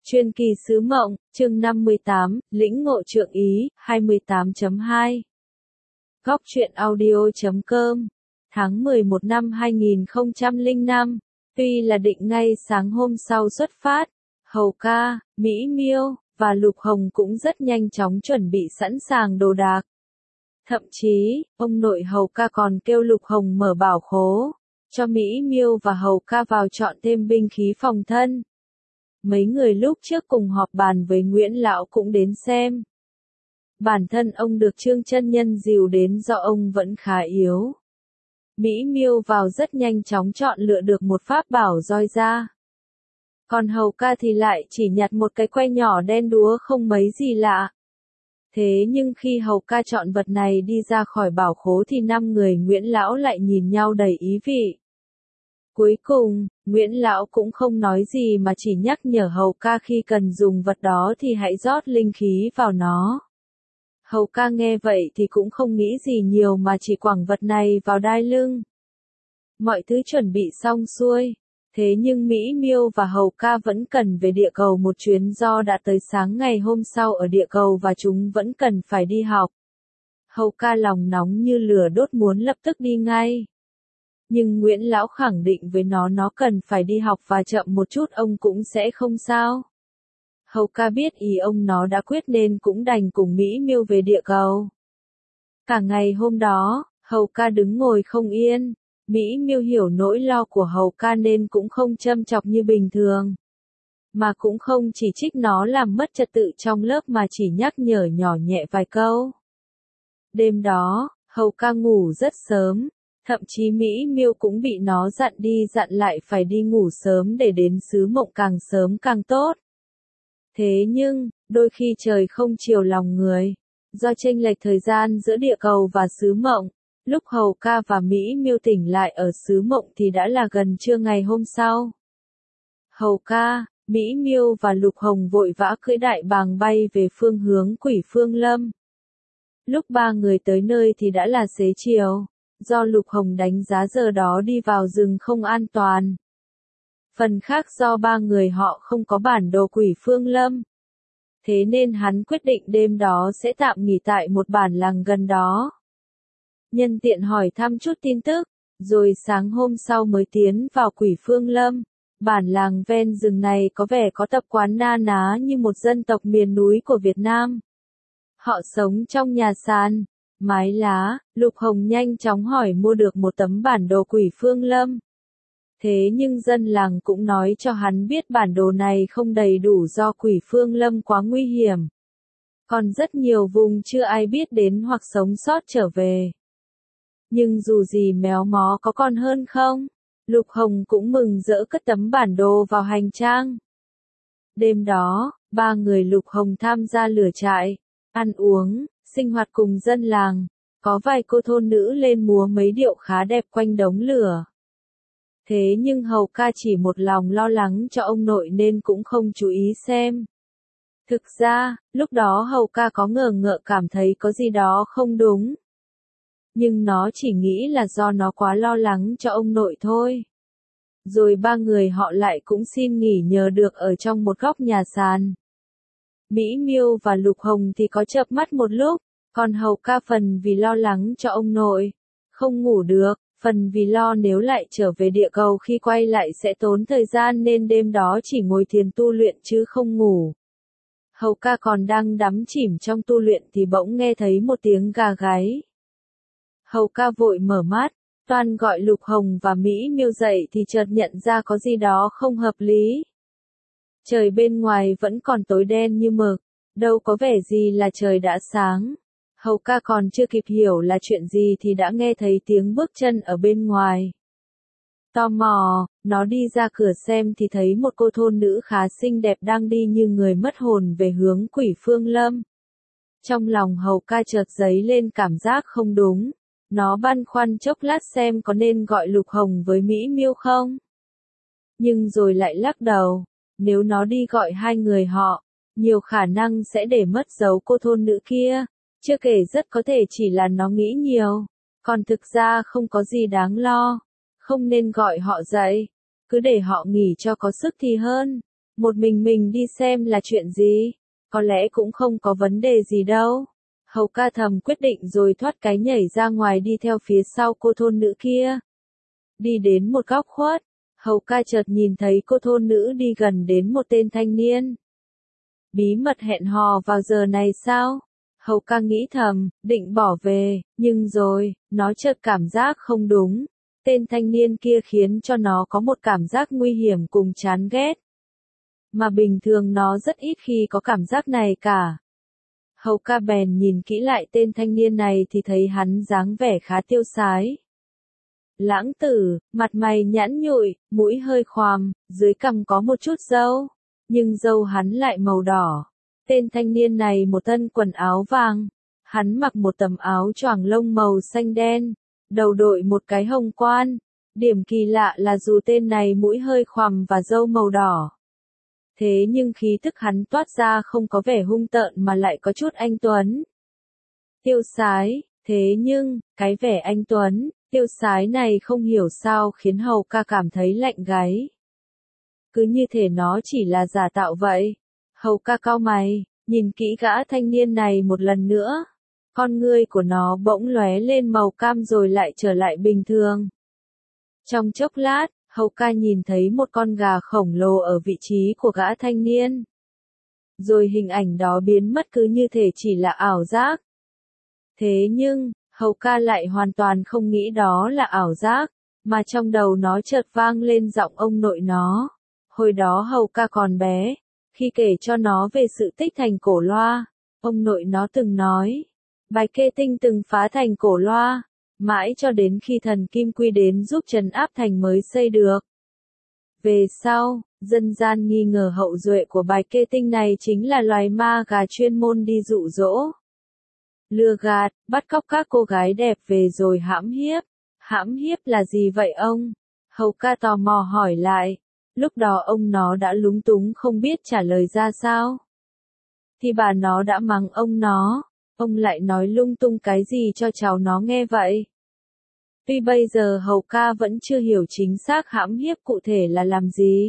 Truyền kỳ sứ mộng, chương 58, lĩnh ngộ trượng ý, 28.2. Góc truyện audio.com. Tháng 11 năm 2005, tuy là định ngay sáng hôm sau xuất phát, Hầu Ca, Mỹ Miêu và Lục Hồng cũng rất nhanh chóng chuẩn bị sẵn sàng đồ đạc. Thậm chí, ông nội Hầu Ca còn kêu Lục Hồng mở bảo khố, cho Mỹ Miêu và Hầu Ca vào chọn thêm binh khí phòng thân. Mấy người lúc trước cùng họp bàn với Nguyễn Lão cũng đến xem. Bản thân ông được Trương Chân Nhân dìu đến do ông vẫn khá yếu. Mỹ Miêu vào rất nhanh chóng chọn lựa được một pháp bảo roi ra. Còn Hầu Ca thì lại chỉ nhặt một cái que nhỏ đen đúa không mấy gì lạ. Thế nhưng khi Hầu Ca chọn vật này đi ra khỏi bảo khố thì 5 người Nguyễn Lão lại nhìn nhau đầy ý vị. Cuối cùng, Nguyễn Lão cũng không nói gì mà chỉ nhắc nhở Hầu Ca khi cần dùng vật đó thì hãy rót linh khí vào nó. Hầu Ca nghe vậy thì cũng không nghĩ gì nhiều mà chỉ quẳng vật này vào đai lưng. Mọi thứ chuẩn bị xong xuôi. Thế nhưng Mỹ Miêu và Hầu Ca vẫn cần về địa cầu một chuyến do đã tới sáng ngày hôm sau ở địa cầu và chúng vẫn cần phải đi học. Hầu Ca lòng nóng như lửa đốt muốn lập tức đi ngay. Nhưng Nguyễn Lão khẳng định với nó cần phải đi học và chậm một chút ông cũng sẽ không sao. Hầu Ca biết ý ông nó đã quyết nên cũng đành cùng Mỹ Miêu về địa cầu. Cả ngày hôm đó, Hầu Ca đứng ngồi không yên. Mỹ Miêu hiểu nỗi lo của Hầu Ca nên cũng không châm chọc như bình thường. Mà cũng không chỉ trích nó làm mất trật tự trong lớp mà chỉ nhắc nhở nhỏ nhẹ vài câu. Đêm đó, Hầu Ca ngủ rất sớm. Thậm chí Mỹ Miêu cũng bị nó dặn đi dặn lại phải đi ngủ sớm để đến xứ mộng càng sớm càng tốt. Thế nhưng, đôi khi trời không chiều lòng người. Do chênh lệch thời gian giữa địa cầu và xứ mộng, lúc Hầu Ca và Mỹ Miêu tỉnh lại ở xứ mộng thì đã là gần trưa ngày hôm sau. Hầu Ca, Mỹ Miêu và Lục Hồng vội vã cưỡi đại bàng bay về phương hướng Quỷ Phương Lâm. Lúc ba người tới nơi thì đã là xế chiều. Do Lục Hồng đánh giá giờ đó đi vào rừng không an toàn. Phần khác do ba người họ không có bản đồ Quỷ Phương Lâm. Thế nên hắn quyết định đêm đó sẽ tạm nghỉ tại một bản làng gần đó. Nhân tiện hỏi thăm chút tin tức, rồi sáng hôm sau mới tiến vào Quỷ Phương Lâm. Bản làng ven rừng này có vẻ có tập quán na ná như một dân tộc miền núi của Việt Nam. Họ sống trong nhà sàn, mái lá. Lục Hồng nhanh chóng hỏi mua được một tấm bản đồ Quỷ Phương Lâm. Thế nhưng dân làng cũng nói cho hắn biết bản đồ này không đầy đủ do Quỷ Phương Lâm quá nguy hiểm. Còn rất nhiều vùng chưa ai biết đến hoặc sống sót trở về. Nhưng dù gì méo mó có còn hơn không? Lục Hồng cũng mừng rỡ cất tấm bản đồ vào hành trang. Đêm đó, ba người Lục Hồng tham gia lửa trại, ăn uống, sinh hoạt cùng dân làng. Có vài cô thôn nữ lên múa mấy điệu khá đẹp quanh đống lửa. Thế nhưng Hầu Ca chỉ một lòng lo lắng cho ông nội nên cũng không chú ý xem. Thực ra, lúc đó Hầu Ca có ngờ ngợ cảm thấy có gì đó không đúng. Nhưng nó chỉ nghĩ là do nó quá lo lắng cho ông nội thôi. Rồi ba người họ lại cũng xin nghỉ nhờ được ở trong một góc nhà sàn. Mỹ Miêu và Lục Hồng thì có chợp mắt một lúc, còn Hầu Ca phần vì lo lắng cho ông nội, không ngủ được, phần vì lo nếu lại trở về địa cầu khi quay lại sẽ tốn thời gian nên đêm đó chỉ ngồi thiền tu luyện chứ không ngủ. Hầu Ca còn đang đắm chìm trong tu luyện thì bỗng nghe thấy một tiếng gà gáy. Hầu Ca vội mở mắt, toan gọi Lục Hồng và Mỹ Miêu dậy thì chợt nhận ra có gì đó không hợp lý. Trời bên ngoài vẫn còn tối đen như mực, đâu có vẻ gì là trời đã sáng. Hầu Ca còn chưa kịp hiểu là chuyện gì thì đã nghe thấy tiếng bước chân ở bên ngoài. Tò mò, nó đi ra cửa xem thì thấy một cô thôn nữ khá xinh đẹp đang đi như người mất hồn về hướng Quỷ Phương Lâm. Trong lòng Hầu Ca chợt dấy lên cảm giác không đúng. Nó băn khoăn chốc lát xem có nên gọi Lục Hồng với Mỹ Miêu không. Nhưng rồi lại lắc đầu, nếu nó đi gọi hai người họ, nhiều khả năng sẽ để mất dấu cô thôn nữ kia. Chưa kể rất có thể chỉ là nó nghĩ nhiều, còn thực ra không có gì đáng lo. Không nên gọi họ dậy, cứ để họ nghỉ cho có sức thì hơn. Một mình đi xem là chuyện gì? Có lẽ cũng không có vấn đề gì đâu. Hầu ca thầm quyết định rồi thoát cái nhảy ra ngoài đi theo phía sau cô thôn nữ kia. Đi đến một góc khuất, Hầu ca chợt nhìn thấy cô thôn nữ đi gần đến một tên thanh niên. Bí mật hẹn hò vào giờ này sao? Hầu ca nghĩ thầm, định bỏ về, nhưng rồi, nó chợt cảm giác không đúng. Tên thanh niên kia khiến cho nó có một cảm giác nguy hiểm cùng chán ghét. Mà bình thường nó rất ít khi có cảm giác này cả. Hầu ca bèn nhìn kỹ lại tên thanh niên này thì thấy hắn dáng vẻ khá tiêu sái. Lãng tử, mặt mày nhẵn nhụi, mũi hơi khoằm, dưới cằm có một chút râu, nhưng râu hắn lại màu đỏ. Tên thanh niên này một thân quần áo vàng, hắn mặc một tấm áo choàng lông màu xanh đen, đầu đội một cái hồng quan. Điểm kỳ lạ là dù tên này mũi hơi khoằm và râu màu đỏ, thế nhưng khí thức hắn toát ra không có vẻ hung tợn mà lại có chút anh tuấn. Tiêu sái, thế nhưng, cái vẻ anh tuấn, tiêu sái này không hiểu sao khiến Hầu ca cảm thấy lạnh gáy. Cứ như thể nó chỉ là giả tạo vậy. Hầu ca cau mày, nhìn kỹ gã thanh niên này một lần nữa. Con ngươi của nó bỗng lóe lên màu cam rồi lại trở lại bình thường. Trong chốc lát, Hầu ca nhìn thấy một con gà khổng lồ ở vị trí của gã thanh niên. Rồi hình ảnh đó biến mất cứ như thể chỉ là ảo giác. Thế nhưng, Hầu ca lại hoàn toàn không nghĩ đó là ảo giác, mà trong đầu nó chợt vang lên giọng ông nội nó. Hồi đó Hầu ca còn bé, khi kể cho nó về sự tích thành Cổ Loa, ông nội nó từng nói, Bài Kê Tinh từng phá thành Cổ Loa, mãi cho đến khi thần Kim Quy đến giúp trấn áp thành mới xây được. Về sau, dân gian nghi ngờ hậu duệ của Bài Kê Tinh này chính là loài ma gà chuyên môn đi dụ dỗ, lừa gạt, bắt cóc các cô gái đẹp về rồi hãm hiếp. Hãm hiếp là gì vậy ông? Hầu ca tò mò hỏi lại. Lúc đó ông nó đã lúng túng không biết trả lời ra sao. Thì bà nó đã mắng ông nó. Ông lại nói lung tung cái gì cho cháu nó nghe vậy? Tuy bây giờ Hầu ca vẫn chưa hiểu chính xác hãm hiếp cụ thể là làm gì.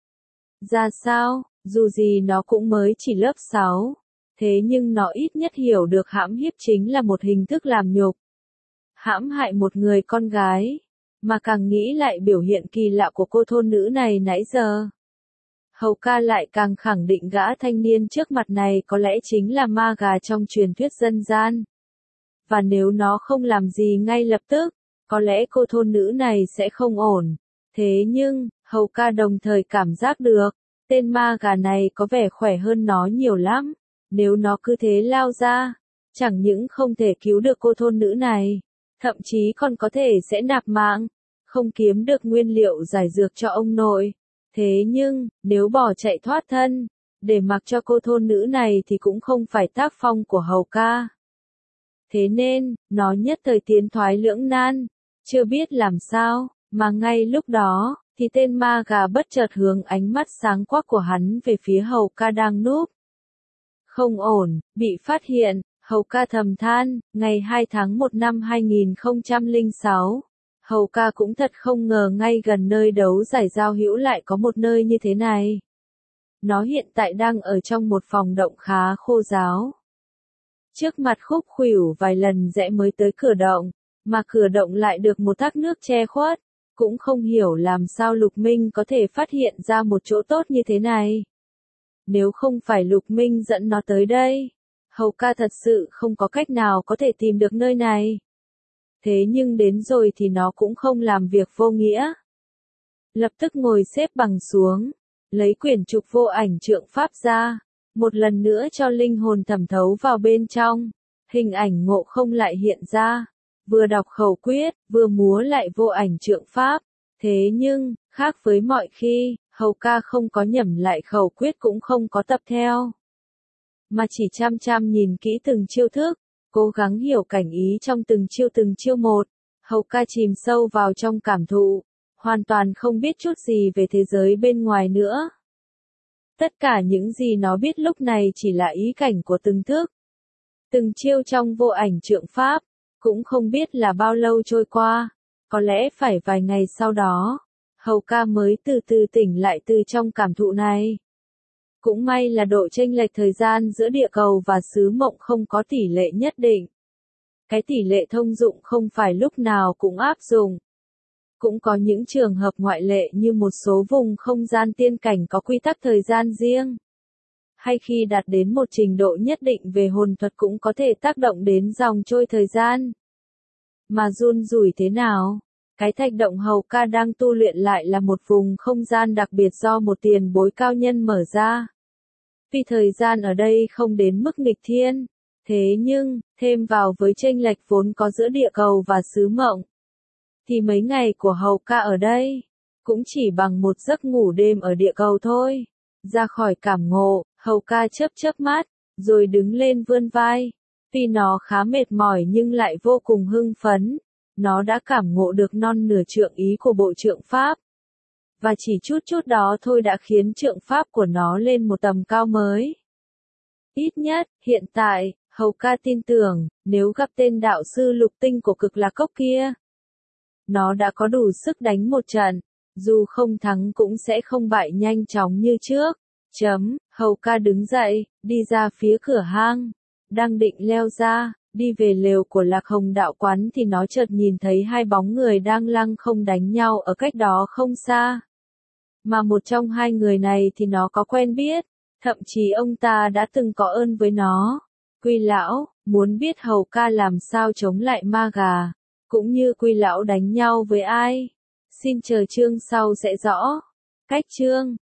Ra sao, dù gì nó cũng mới chỉ lớp 6. Thế nhưng nó ít nhất hiểu được hãm hiếp chính là một hình thức làm nhục. Hãm hại một người con gái. Mà càng nghĩ lại biểu hiện kỳ lạ của cô thôn nữ này nãy giờ. Hầu ca lại càng khẳng định gã thanh niên trước mặt này có lẽ chính là ma gà trong truyền thuyết dân gian. Và nếu nó không làm gì ngay lập tức, có lẽ cô thôn nữ này sẽ không ổn. Thế nhưng, Hầu ca đồng thời cảm giác được, tên ma gà này có vẻ khỏe hơn nó nhiều lắm. Nếu nó cứ thế lao ra, chẳng những không thể cứu được cô thôn nữ này, thậm chí còn có thể sẽ nạp mạng, không kiếm được nguyên liệu giải dược cho ông nội. Thế nhưng, nếu bỏ chạy thoát thân, để mặc cho cô thôn nữ này thì cũng không phải tác phong của Hầu ca. Thế nên, nó nhất thời tiến thoái lưỡng nan, chưa biết làm sao, mà ngay lúc đó, thì tên ma gà bất chợt hướng ánh mắt sáng quắc của hắn về phía Hầu ca đang núp. Không ổn, bị phát hiện, Hầu ca thầm than, ngày 2 tháng 1 năm 2006. Hầu ca cũng thật không ngờ ngay gần nơi đấu giải giao hữu lại có một nơi như thế này. Nó hiện tại đang ở trong một phòng động khá khô ráo. Trước mặt khúc khuỷu vài lần rẽ mới tới cửa động, mà cửa động lại được một thác nước che khuất. Cũng không hiểu làm sao Lục Minh có thể phát hiện ra một chỗ tốt như thế này. Nếu không phải Lục Minh dẫn nó tới đây, Hầu ca thật sự không có cách nào có thể tìm được nơi này. Thế nhưng đến rồi thì nó cũng không làm việc vô nghĩa. Lập tức ngồi xếp bằng xuống, lấy quyển trục vô ảnh trượng pháp ra, một lần nữa cho linh hồn thẩm thấu vào bên trong, hình ảnh Ngộ Không lại hiện ra, vừa đọc khẩu quyết, vừa múa lại vô ảnh trượng pháp. Thế nhưng, khác với mọi khi, Hầu ca không có nhẩm lại khẩu quyết cũng không có tập theo, mà chỉ chăm chăm nhìn kỹ từng chiêu thức, cố gắng hiểu cảnh ý trong từng chiêu một. Hầu ca chìm sâu vào trong cảm thụ, hoàn toàn không biết chút gì về thế giới bên ngoài nữa. Tất cả những gì nó biết lúc này chỉ là ý cảnh của từng thức, từng chiêu trong vô ảnh trượng pháp, cũng không biết là bao lâu trôi qua, có lẽ phải vài ngày sau đó, Hầu ca mới từ từ tỉnh lại từ trong cảm thụ này. Cũng may là độ chênh lệch thời gian giữa địa cầu và xứ mộng không có tỷ lệ nhất định. Cái tỷ lệ thông dụng không phải lúc nào cũng áp dụng. Cũng có những trường hợp ngoại lệ như một số vùng không gian tiên cảnh có quy tắc thời gian riêng. Hay khi đạt đến một trình độ nhất định về hồn thuật cũng có thể tác động đến dòng trôi thời gian. Mà run rủi thế nào? Cái thạch động Hầu Ca đang tu luyện lại là một vùng không gian đặc biệt do một tiền bối cao nhân mở ra. Vì thời gian ở đây không đến mức nghịch thiên. Thế nhưng, thêm vào với chênh lệch vốn có giữa địa cầu và xứ mộng, thì mấy ngày của Hầu Ca ở đây, cũng chỉ bằng một giấc ngủ đêm ở địa cầu thôi. Ra khỏi cảm ngộ, Hầu Ca chớp chớp mắt, rồi đứng lên vươn vai. Tuy nó khá mệt mỏi nhưng lại vô cùng hưng phấn. Nó đã cảm ngộ được non nửa trượng ý của bộ trượng pháp. Và chỉ chút chút đó thôi đã khiến trượng pháp của nó lên một tầm cao mới. Ít nhất, hiện tại, Hầu Ca tin tưởng, nếu gặp tên đạo sư lục tinh của Cực Lạc Cốc kia, nó đã có đủ sức đánh một trận, dù không thắng cũng sẽ không bại nhanh chóng như trước. Hầu Ca đứng dậy, đi ra phía cửa hang, đang định leo ra, đi về lều của Lạc Hồng đạo quán thì nó chợt nhìn thấy hai bóng người đang lăng không đánh nhau ở cách đó không xa. Mà một trong hai người này thì nó có quen biết, thậm chí ông ta đã từng có ơn với nó. Quy lão, muốn biết Hầu Ca làm sao chống lại ma gà, cũng như Quy lão đánh nhau với ai? Xin chờ chương sau sẽ rõ. Cách chương